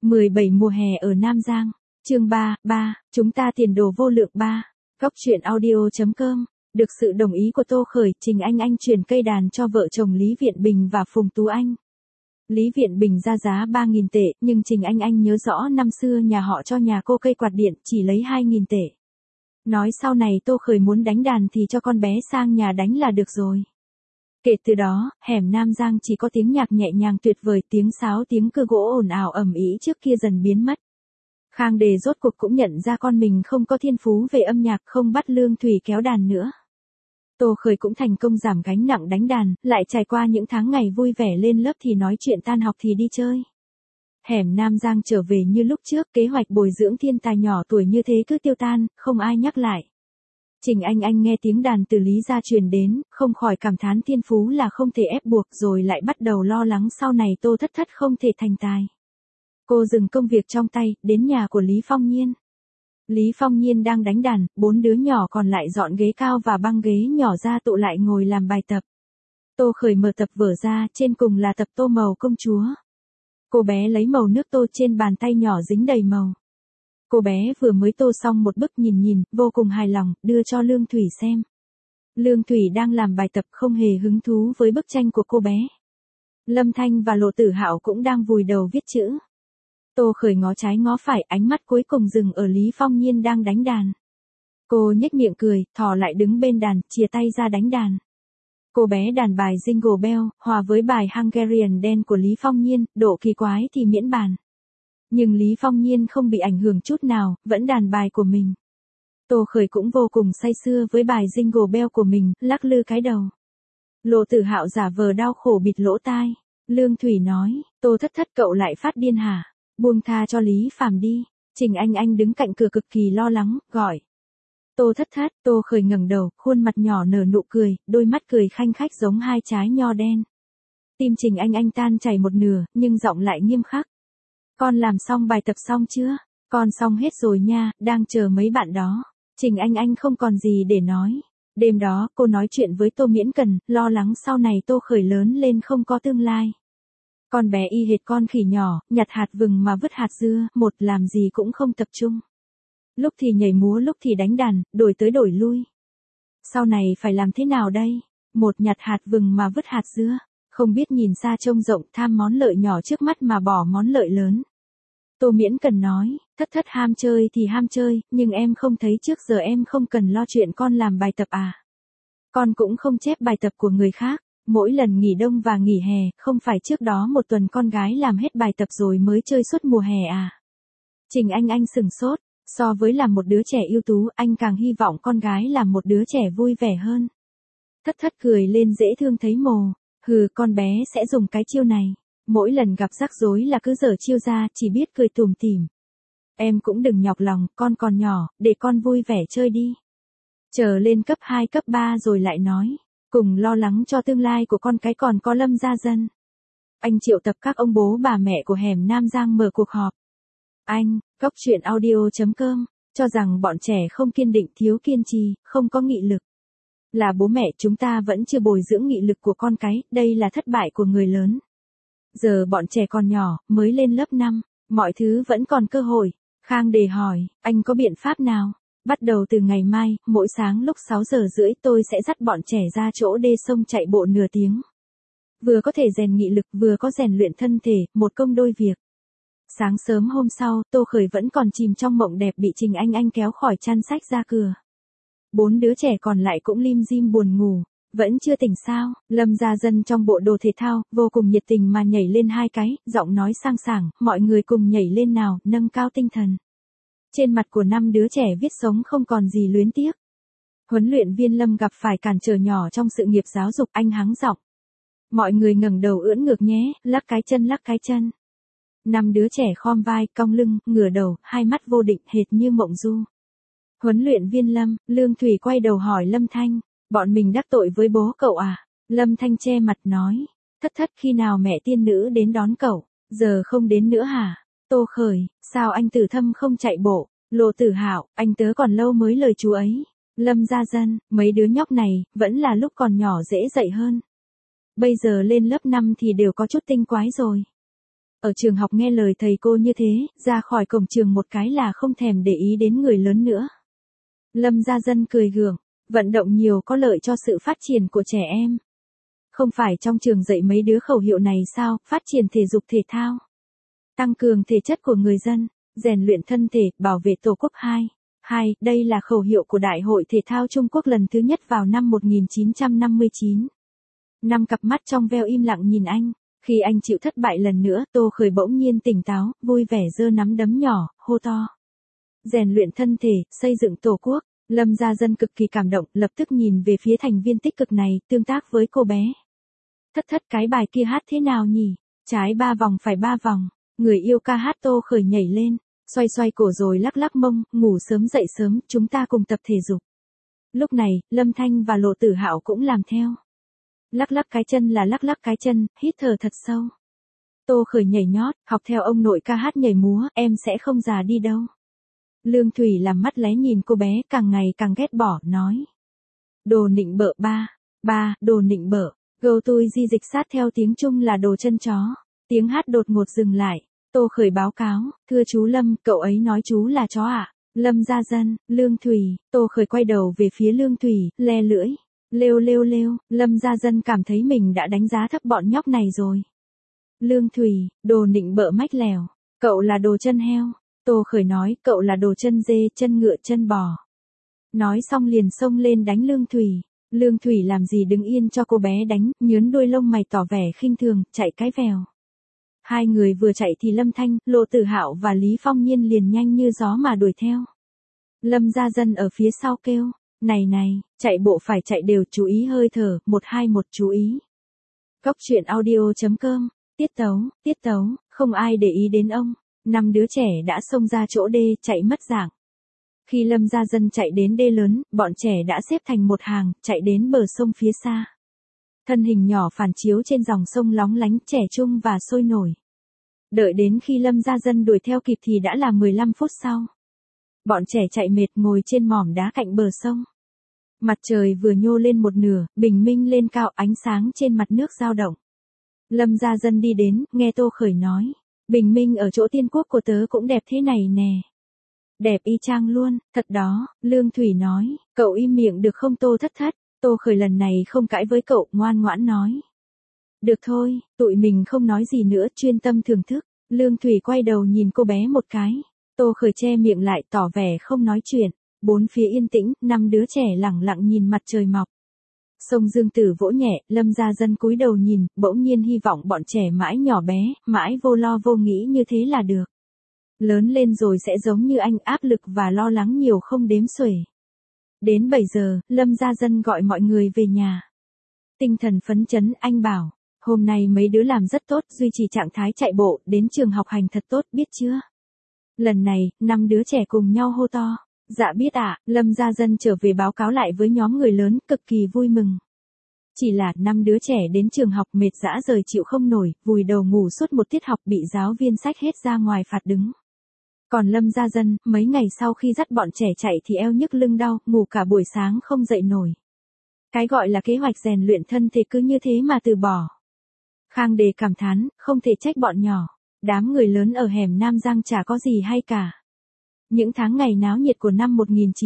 17 mùa hè ở Nam Giang. Chương 3, chúng ta tiền đồ vô lượng 3. Góc truyện audio.com. Được sự đồng ý của Tô Khởi, Trình Anh chuyển cây đàn cho vợ chồng Lý Viện Bình và Phùng Tú Anh. Lý Viện Bình ra giá 3.000 tệ, nhưng Trình Anh nhớ rõ năm xưa nhà họ cho nhà cô cây quạt điện chỉ lấy 2.000 tệ. Nói sau này Tô Khởi muốn đánh đàn thì cho con bé sang nhà đánh là được rồi. Kể từ đó, hẻm Nam Giang chỉ có tiếng nhạc nhẹ nhàng tuyệt vời, tiếng sáo tiếng cưa gỗ ồn ào ầm ĩ trước kia dần biến mất. Khang Đề rốt cuộc cũng nhận ra con mình không có thiên phú về âm nhạc, không bắt Lương Thủy kéo đàn nữa. Tô Khởi cũng thành công giảm gánh nặng đánh đàn, lại trải qua những tháng ngày vui vẻ lên lớp thì nói chuyện tan học thì đi chơi. Hẻm Nam Giang trở về như lúc trước, kế hoạch bồi dưỡng thiên tài nhỏ tuổi như thế cứ tiêu tan, không ai nhắc lại. Trình Anh nghe tiếng đàn từ Lý gia truyền đến, không khỏi cảm thán thiên phú là không thể ép buộc, rồi lại bắt đầu lo lắng sau này Tô Thất Thất không thể thành tài. Cô dừng công việc trong tay, đến nhà của Lý Phong Nhiên. Lý Phong Nhiên đang đánh đàn, 4 đứa nhỏ còn lại dọn ghế cao và băng ghế nhỏ ra tụ lại ngồi làm bài tập. Tô Khởi mở tập vở ra, trên cùng là tập tô màu công chúa. Cô bé lấy màu nước tô trên bàn tay nhỏ dính đầy màu. Cô bé vừa mới tô xong một bức, nhìn, vô cùng hài lòng, đưa cho Lương Thủy xem. Lương Thủy đang làm bài tập không hề hứng thú với bức tranh của cô bé. Lâm Thanh và Lộ Tử Hạo cũng đang vùi đầu viết chữ. Tô Khởi ngó trái ngó phải, ánh mắt cuối cùng dừng ở Lý Phong Nhiên đang đánh đàn. Cô nhếch miệng cười, thò lại đứng bên đàn, chìa tay ra đánh đàn. Cô bé đàn bài Jingle Bell, hòa với bài Hungarian Dance của Lý Phong Nhiên, độ kỳ quái thì miễn bàn. Nhưng Lý Phong Nhiên không bị ảnh hưởng chút nào, vẫn đàn bài của mình. Tô Khởi cũng vô cùng say sưa với bài Jingle Bell của mình, lắc lư cái đầu. Lộ Tử Hạo giả vờ đau khổ bịt lỗ tai. Lương Thủy nói, Tô Thất Thất cậu lại phát điên hả? Buông tha cho Lý Phàm đi. Trình Anh đứng cạnh cửa cực kỳ lo lắng, gọi. Tô Thất Thất. Tô Khởi ngẩng đầu, khuôn mặt nhỏ nở nụ cười, đôi mắt cười khanh khách giống hai trái nho đen. Tim Trình Anh tan chảy một nửa, nhưng giọng lại nghiêm khắc. Con làm xong bài tập xong chưa? Con xong hết rồi nha, đang chờ mấy bạn đó. Trình Anh không còn gì để nói. Đêm đó, cô nói chuyện với Tô Miễn Cần, lo lắng sau này Tô Khởi lớn lên không có tương lai. Con bé y hệt con khỉ nhỏ, nhặt hạt vừng mà vứt hạt dưa, một làm gì cũng không tập trung. Lúc thì nhảy múa, lúc thì đánh đàn, đổi tới đổi lui. Sau này phải làm thế nào đây? Một nhặt hạt vừng mà vứt hạt dưa, không biết nhìn xa trông rộng, tham món lợi nhỏ trước mắt mà bỏ món lợi lớn. Tô Miễn Cần nói, Thất Thất ham chơi thì ham chơi, nhưng em không thấy trước giờ em không cần lo chuyện con làm bài tập à? Con cũng không chép bài tập của người khác. Mỗi lần nghỉ đông và nghỉ hè, không phải trước đó một tuần con gái làm hết bài tập rồi mới chơi suốt mùa hè à? Trình Anh sừng sốt, so với làm một đứa trẻ ưu tú, anh càng hy vọng con gái làm một đứa trẻ vui vẻ hơn. Thất Thất cười lên dễ thương thấy mồ, hừ, con bé sẽ dùng cái chiêu này. Mỗi lần gặp rắc rối là cứ giở chiêu ra, chỉ biết cười tủm tỉm. Em cũng đừng nhọc lòng, con còn nhỏ, để con vui vẻ chơi đi. Chờ lên cấp 2 cấp 3 rồi lại nói. Cùng lo lắng cho tương lai của con cái còn có Lâm Gia Dân. Anh triệu tập các ông bố bà mẹ của hẻm Nam Giang mở cuộc họp. Anh, góc truyện audio.com, cho rằng bọn trẻ không kiên định, thiếu kiên trì, không có nghị lực. Là bố mẹ chúng ta vẫn chưa bồi dưỡng nghị lực của con cái, đây là thất bại của người lớn. Giờ bọn trẻ còn nhỏ, mới lên lớp 5, mọi thứ vẫn còn cơ hội. Khang Đề hỏi, anh có biện pháp nào? Bắt đầu từ ngày mai, mỗi sáng lúc 6:30 tôi sẽ dắt bọn trẻ ra chỗ đê sông chạy bộ nửa tiếng. Vừa có thể rèn nghị lực, vừa có rèn luyện thân thể, một công đôi việc. Sáng sớm hôm sau, Tô Khởi vẫn còn chìm trong mộng đẹp bị Trình Anh kéo khỏi chăn sách ra cửa. 4 đứa trẻ còn lại cũng lim dim buồn ngủ, vẫn chưa tỉnh sao? Lâm Gia Dân trong bộ đồ thể thao, vô cùng nhiệt tình mà nhảy lên 2 cái, giọng nói sang sảng, mọi người cùng nhảy lên nào, nâng cao tinh thần. Trên mặt của 5 đứa trẻ viết sống không còn gì luyến tiếc. Huấn luyện viên Lâm gặp phải cản trở nhỏ trong sự nghiệp giáo dục, anh hắng giọng. Mọi người ngẩng đầu ưỡn ngược nhé, lắc cái chân. 5 đứa trẻ khom vai, cong lưng, ngửa đầu, hai mắt vô định, hệt như mộng du. Huấn luyện viên Lâm, Lương Thủy quay đầu hỏi Lâm Thanh, bọn mình đắc tội với bố cậu à? Lâm Thanh che mặt nói, Thất Thất khi nào mẹ tiên nữ đến đón cậu, giờ không đến nữa hả? Tô Khởi, sao anh Tử Thâm không chạy bộ? Lộ Tử Hạo, anh tớ còn lâu mới lời chú ấy. Lâm Gia Dân, mấy đứa nhóc này, vẫn là lúc còn nhỏ dễ dạy hơn. Bây giờ lên lớp 5 thì đều có chút tinh quái rồi. Ở trường học nghe lời thầy cô như thế, ra khỏi cổng trường một cái là không thèm để ý đến người lớn nữa. Lâm Gia Dân cười gượng, vận động nhiều có lợi cho sự phát triển của trẻ em. Không phải trong trường dạy mấy đứa khẩu hiệu này sao, phát triển thể dục thể thao, tăng cường thể chất của người dân, rèn luyện thân thể, bảo vệ Tổ quốc 2. Đây là khẩu hiệu của Đại hội Thể thao Trung Quốc lần thứ nhất vào năm 1959. Năm cặp mắt trong veo im lặng nhìn anh. Khi anh chịu thất bại lần nữa, Tô Khởi bỗng nhiên tỉnh táo, vui vẻ giơ nắm đấm nhỏ, hô to. Rèn luyện thân thể, xây dựng Tổ quốc. Lâm Gia Dân cực kỳ cảm động, lập tức nhìn về phía thành viên tích cực này, tương tác với cô bé. Thất cái bài kia hát thế nào nhỉ? Trái 3 vòng phải 3 vòng. Người yêu ca hát. Tô Khởi nhảy lên, xoay cổ rồi lắc lắc mông, ngủ sớm dậy sớm, chúng ta cùng tập thể dục. Lúc này, Lâm Thanh và Lộ Tử Hạo cũng làm theo. Lắc cái chân là lắc cái chân, hít thở thật sâu. Tô Khởi nhảy nhót, học theo ông nội ca hát nhảy múa, em sẽ không già đi đâu. Lương Thủy làm mắt lé nhìn cô bé, càng ngày càng ghét bỏ, nói. Đồ nịnh bợ ba, đồ nịnh bợ. Gâu tôi di dịch sát theo tiếng Trung là đồ chân chó. Tiếng hát đột ngột dừng lại. Tô Khởi báo cáo, thưa chú Lâm, cậu ấy nói chú là chó ạ. Lâm Gia Dân, Lương Thủy. Tô Khởi quay đầu về phía Lương Thủy, le lưỡi. Lêu. Lâm Gia Dân cảm thấy mình đã đánh giá thấp bọn nhóc này rồi. Lương Thủy, đồ nịnh bợ mách lèo. Cậu là đồ chân heo. Tô Khởi nói, cậu là đồ chân dê, chân ngựa, chân bò. Nói xong liền xông lên đánh Lương Thủy. Lương Thủy làm gì đứng yên cho cô bé đánh, nhướn đuôi lông mày tỏ vẻ khinh thường, chạy cái vèo. Hai người vừa chạy thì Lâm Thanh, Lộ Tử Hạo và Lý Phong Nhiên liền nhanh như gió mà đuổi theo. Lâm Gia Dân ở phía sau kêu, này, chạy bộ phải chạy đều, chú ý hơi thở, 121 chú ý. Góc truyện audio.com, tiết tấu, không ai để ý đến ông. 5 đứa trẻ đã xông ra chỗ đê, chạy mất dạng. Khi Lâm Gia Dân chạy đến đê lớn, bọn trẻ đã xếp thành một hàng, chạy đến bờ sông phía xa. Thân hình nhỏ phản chiếu trên dòng sông lóng lánh, trẻ trung và sôi nổi. Đợi đến khi Lâm Gia Dân đuổi theo kịp thì đã là 15 phút sau. Bọn trẻ chạy mệt ngồi trên mỏm đá cạnh bờ sông. Mặt trời vừa nhô lên một nửa, bình minh lên cao, ánh sáng trên mặt nước dao động. Lâm Gia Dân đi đến, nghe Tô Khởi nói. Bình minh ở chỗ tiên quốc của tớ cũng đẹp thế này nè. Đẹp y chang luôn, thật đó, Lương Thủy nói. Cậu im miệng được không Tô Thất. Tô Khởi lần này không cãi với cậu, ngoan ngoãn nói. Được thôi, tụi mình không nói gì nữa, chuyên tâm thưởng thức. Lương Thủy quay đầu nhìn cô bé một cái. Tô Khởi che miệng lại tỏ vẻ không nói chuyện. Bốn phía yên tĩnh, 5 đứa trẻ lẳng lặng nhìn mặt trời mọc. Sông Dương Tử vỗ nhẹ, Lâm Gia Dân cúi đầu nhìn, bỗng nhiên hy vọng bọn trẻ mãi nhỏ bé, mãi vô lo vô nghĩ như thế là được. Lớn lên rồi sẽ giống như anh, áp lực và lo lắng nhiều không đếm xuể. Đến 7 giờ, Lâm Gia Dân gọi mọi người về nhà. Tinh thần phấn chấn, anh bảo, hôm nay mấy đứa làm rất tốt, duy trì trạng thái chạy bộ, đến trường học hành thật tốt, biết chưa? Lần này, 5 đứa trẻ cùng nhau hô to. Dạ biết ạ. Lâm Gia Dân trở về báo cáo lại với nhóm người lớn, cực kỳ vui mừng. Chỉ là 5 đứa trẻ đến trường học mệt dã rời chịu không nổi, vùi đầu ngủ suốt một tiết học, bị giáo viên xách hết ra ngoài phạt đứng. Còn Lâm Gia Dân, mấy ngày sau khi dắt bọn trẻ chạy thì eo nhức lưng đau, ngủ cả buổi sáng không dậy nổi. Cái gọi là kế hoạch rèn luyện thân thể cứ như thế mà từ bỏ. Khang Đề cảm thán, không thể trách bọn nhỏ. Đám người lớn ở hẻm Nam Giang chả có gì hay cả. Những tháng ngày náo nhiệt của năm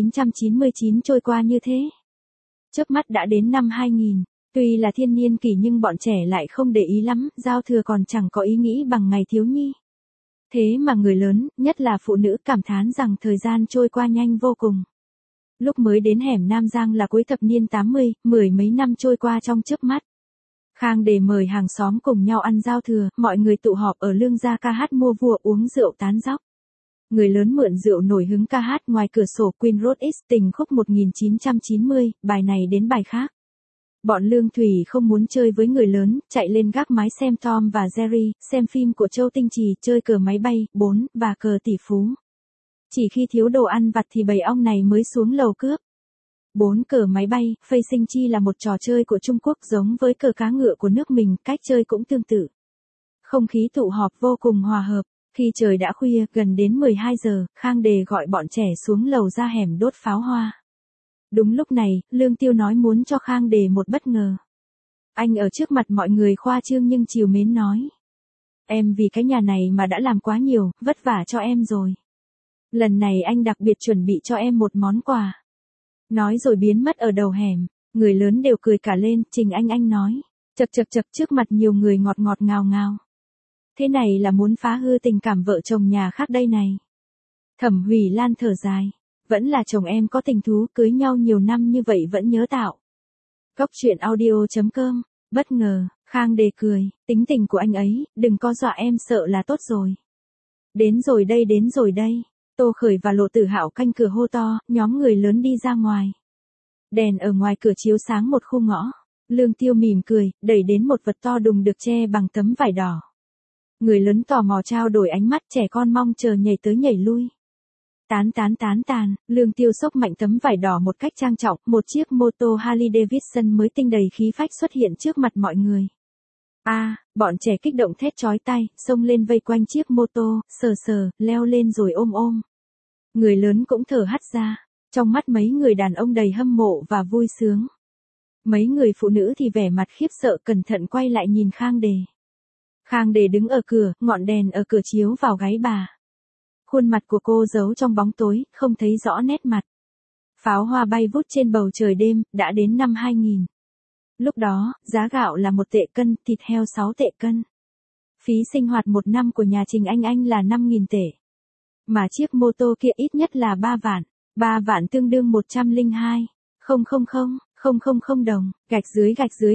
1999 trôi qua như thế. Chớp mắt đã đến năm 2000, tuy là thiên niên kỷ nhưng bọn trẻ lại không để ý lắm, giao thừa còn chẳng có ý nghĩ bằng ngày thiếu nhi. Thế mà người lớn, nhất là phụ nữ cảm thán rằng thời gian trôi qua nhanh vô cùng. Lúc mới đến hẻm Nam Giang là cuối thập niên 80, mười mấy năm trôi qua trong chớp mắt. Khang Đề mời hàng xóm cùng nhau ăn giao thừa, mọi người tụ họp ở Lương Gia ca hát mua vua uống rượu tán dóc. Người lớn mượn rượu nổi hứng ca hát ngoài cửa sổ Queen Road X tình khúc 1990, bài này đến bài khác. Bọn Lương Thủy không muốn chơi với người lớn, chạy lên gác mái xem Tom và Jerry, xem phim của Châu Tinh Trì, chơi cờ máy bay, 4, và cờ tỷ phú. Chỉ khi thiếu đồ ăn vặt thì bầy ong này mới xuống lầu cướp. 4 cờ máy bay, phây sinh chi là một trò chơi của Trung Quốc giống với cờ cá ngựa của nước mình, cách chơi cũng tương tự. Không khí tụ họp vô cùng hòa hợp. Khi trời đã khuya, gần đến 12 giờ, Khang Đề gọi bọn trẻ xuống lầu ra hẻm đốt pháo hoa. Đúng lúc này, Lương Tiêu nói muốn cho Khang Đề một bất ngờ. Anh ở trước mặt mọi người khoa trương nhưng trìu mến nói. Em vì cái nhà này mà đã làm quá nhiều, vất vả cho em rồi. Lần này anh đặc biệt chuẩn bị cho em một món quà. Nói rồi biến mất ở đầu hẻm, người lớn đều cười cả lên, Trình Anh nói. Chậc chậc chậc, trước mặt nhiều người ngọt ngọt ngào ngào. Thế này là muốn phá hư tình cảm vợ chồng nhà khác đây này. Thẩm Hủy Lan thở dài. Vẫn là chồng em có tình thú, cưới nhau nhiều năm như vậy vẫn nhớ tạo. Góc truyện audio.com. Bất ngờ, Khang Đề cười, tính tình của anh ấy, đừng có dọa em sợ là tốt rồi. Đến rồi đây, đến rồi đây. Tô Khởi và Lộ Tử Hạo canh cửa hô to, nhóm người lớn đi ra ngoài. Đèn ở ngoài cửa chiếu sáng một khu ngõ. Lương Tiêu mỉm cười, đẩy đến một vật to đùng được che bằng tấm vải đỏ. Người lớn tò mò trao đổi ánh mắt, trẻ con mong chờ nhảy tới nhảy lui. Tán, Lương Tiêu xốc mạnh tấm vải đỏ một cách trang trọng, một chiếc mô tô Harley Davidson mới tinh đầy khí phách xuất hiện trước mặt mọi người. Bọn trẻ kích động thét chói tai, xông lên vây quanh chiếc mô tô, sờ, leo lên rồi ôm. Người lớn cũng thở hắt ra, trong mắt mấy người đàn ông đầy hâm mộ và vui sướng. Mấy người phụ nữ thì vẻ mặt khiếp sợ cẩn thận quay lại nhìn Khang Đề. Khang Đề đứng ở cửa, ngọn đèn ở cửa chiếu vào gáy bà. Khuôn mặt của cô giấu trong bóng tối, không thấy rõ nét mặt. Pháo hoa bay vút trên bầu trời đêm, đã đến năm 2000. Lúc đó, giá gạo là 1 tệ cân, thịt heo 6 tệ cân. Phí sinh hoạt 1 năm của nhà Trình Anh là 5.000 tệ. Mà chiếc mô tô kia ít nhất là 3 vạn. 3 vạn tương đương 102,000 đồng. Gạch dưới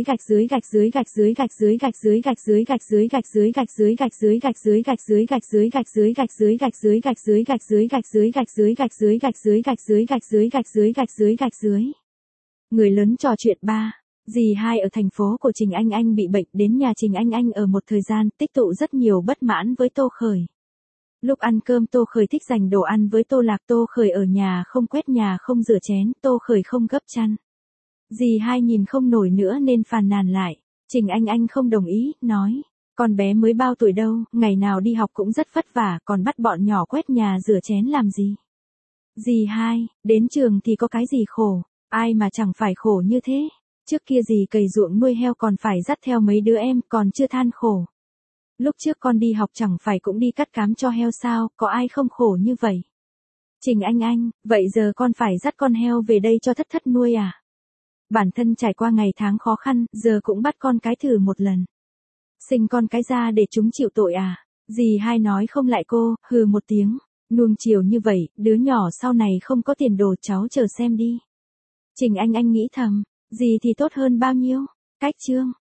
Người lớn trò chuyện ba. Dì hai ở thành phố của Trình Anh bị bệnh, đến nhà Trình Anh ở một thời gian, tích tụ rất nhiều bất mãn với Tô Khởi. Lúc ăn cơm Tô Khởi thích dành đồ ăn với Tô Lạc, Tô Khởi ở nhà không quét nhà không rửa chén, Tô Khởi không gấp chăn. Dì hai nhìn không nổi nữa nên phàn nàn lại. Trình Anh không đồng ý, nói. Con bé mới bao tuổi đâu, ngày nào đi học cũng rất vất vả, còn bắt bọn nhỏ quét nhà rửa chén làm gì. Dì hai, đến trường thì có cái gì khổ, ai mà chẳng phải khổ như thế. Trước kia dì cày ruộng nuôi heo còn phải dắt theo mấy đứa em, còn chưa than khổ. Lúc trước con đi học chẳng phải cũng đi cắt cám cho heo sao, có ai không khổ như vậy. Trình Anh, vậy giờ con phải dắt con heo về đây cho thất nuôi à? Bản thân trải qua ngày tháng khó khăn, giờ cũng bắt con cái thử một lần. Sinh con cái ra để chúng chịu tội à? Dì hai nói không lại cô, hừ một tiếng. Nuông chiều như vậy, đứa nhỏ sau này không có tiền đồ, cháu chờ xem đi. Trình Anh nghĩ thầm, dì thì tốt hơn bao nhiêu. Cách chương.